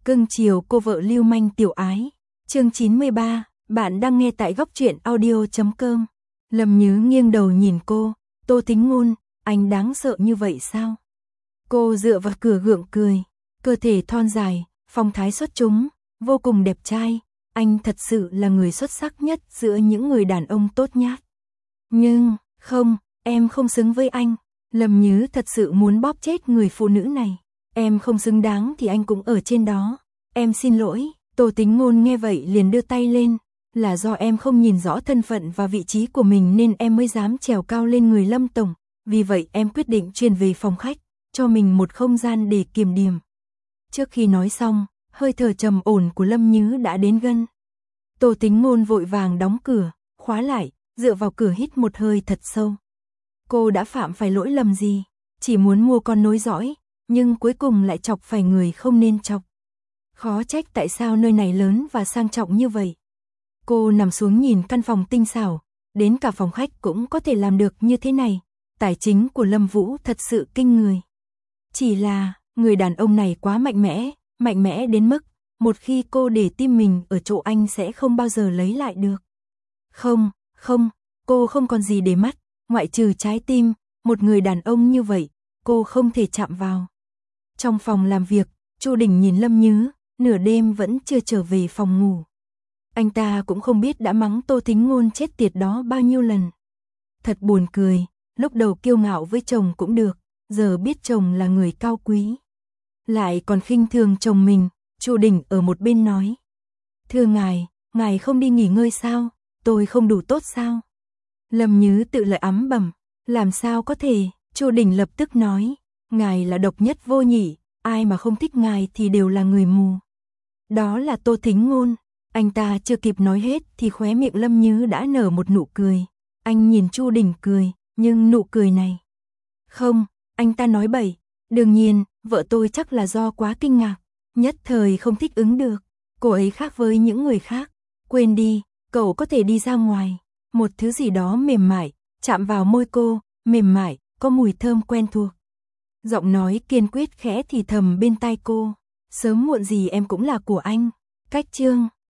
Cưng chiều cô vợ lưu manh tiểu ái. Chương 93, bạn đang nghe tại góc truyện audio.com. Lâm Nhứ nghiêng đầu nhìn cô, Tô Tính Ngôn, anh đáng sợ như vậy sao? Cô dựa vào cửa gượng cười, cơ thể thon dài, phong thái xuất chúng, vô cùng đẹp trai, anh thật sự là người xuất sắc nhất giữa những người đàn ông tốt nhát. Nhưng, không, em không xứng với anh. Lâm Nhứ thật sự muốn bóp chết người phụ nữ này. Em không xứng đáng thì anh cũng ở trên đó. Em xin lỗi. Tô Tính Ngôn nghe vậy liền đưa tay lên. Là do em không nhìn rõ thân phận và vị trí của mình nên em mới dám trèo cao lên người Lâm tổng. Vì vậy em quyết định chuyển về phòng khách, cho mình một không gian để kiềm điểm. Trước khi nói xong, hơi thở trầm ổn của Lâm Nhứ đã đến gần. Tô Tính Ngôn vội vàng đóng cửa, khóa lại, dựa vào cửa hít một hơi thật sâu. Cô đã phạm phải lỗi lầm gì? Chỉ muốn mua con nối dõi, nhưng cuối cùng lại chọc phải người không nên chọc. Khó trách tại sao nơi này lớn và sang trọng như vậy. Cô nằm xuống nhìn căn phòng tinh xảo, đến cả phòng khách cũng có thể làm được như thế này. Tài chính của Lâm Vũ thật sự kinh người. Chỉ là, người đàn ông này quá mạnh mẽ đến mức, một khi cô để tim mình ở chỗ anh sẽ không bao giờ lấy lại được. Không, cô không còn gì để mắt, ngoại trừ trái tim, một người đàn ông như vậy, cô không thể chạm vào. Trong phòng làm việc, Chu Đình nhìn Lâm Nhứ, nửa đêm vẫn chưa trở về phòng ngủ. Anh ta cũng không biết đã mắng Tô Tính Ngôn chết tiệt đó bao nhiêu lần. Thật buồn cười, lúc đầu kiêu ngạo với chồng cũng được, giờ biết chồng là người cao quý. Lại còn khinh thường chồng mình, Chu Đình ở một bên nói. Thưa ngài không đi nghỉ ngơi sao, tôi không đủ tốt sao? Lâm Nhứ tự lợi ắm bẩm, làm sao có thể, Chu Đình lập tức nói, ngài là độc nhất vô nhị, ai mà không thích ngài thì đều là người mù. Đó là Tô Tính Ngôn, anh ta chưa kịp nói hết thì khóe miệng Lâm Nhứ đã nở một nụ cười, anh nhìn Chu Đình cười, nhưng nụ cười này. Không, anh ta nói bậy, đương nhiên, vợ tôi chắc là do quá kinh ngạc, nhất thời không thích ứng được, cô ấy khác với những người khác, quên đi, cậu có thể đi ra ngoài. Một thứ gì đó mềm mại, chạm vào môi cô, mềm mại, có mùi thơm quen thuộc. Giọng nói kiên quyết khẽ thì thầm bên tai cô, sớm muộn gì em cũng là của anh. Cách chương